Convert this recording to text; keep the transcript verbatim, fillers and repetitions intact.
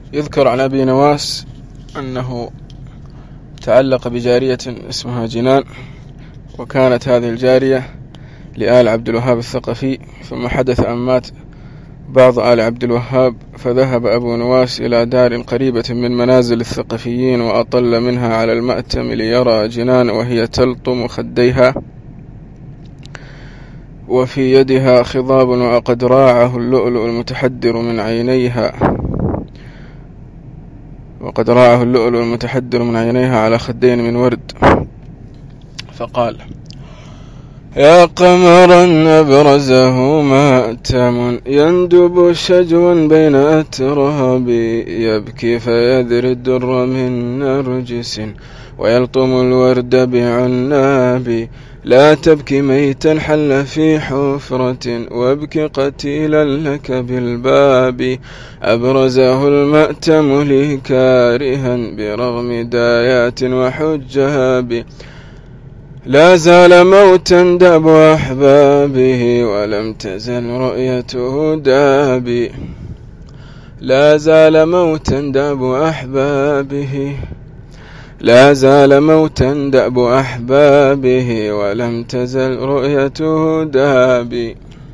يذكر عن أبي نواس أنه تعلق بجارية اسمها جنان، وكانت هذه الجارية لآل عبد الوهاب الثقفي، ثم حدث أن مات بعض آل عبد الوهاب، فذهب أبو نواس إلى دار قريبة من منازل الثقفيين وأطل منها على المأتم ليرى جنان وهي تلطم خديها وفي يدها خضاب وقد راعه اللؤلؤ المتحدر من عينيها وقد راعه اللؤلؤ المتحدر من عينيها على خدين من ورد، فقال: يا قمرا أبرزه مأتم يندب شجوا بين أتراب، يبكي فيذري الدر من نرجس ويلطم الورد بعناب، لا تبكي ميتا حل في حفرة وابكي قتيلا لك بالباب، أبرزه المأتم لي كارها برغم دايات وحجاب، لا زال موتا داب أحبابه ولم تزل رؤيته دابي، لا زال موتا داب أحبابه لا زال موتا داب أحبابه ولم تزل رؤيته دابي.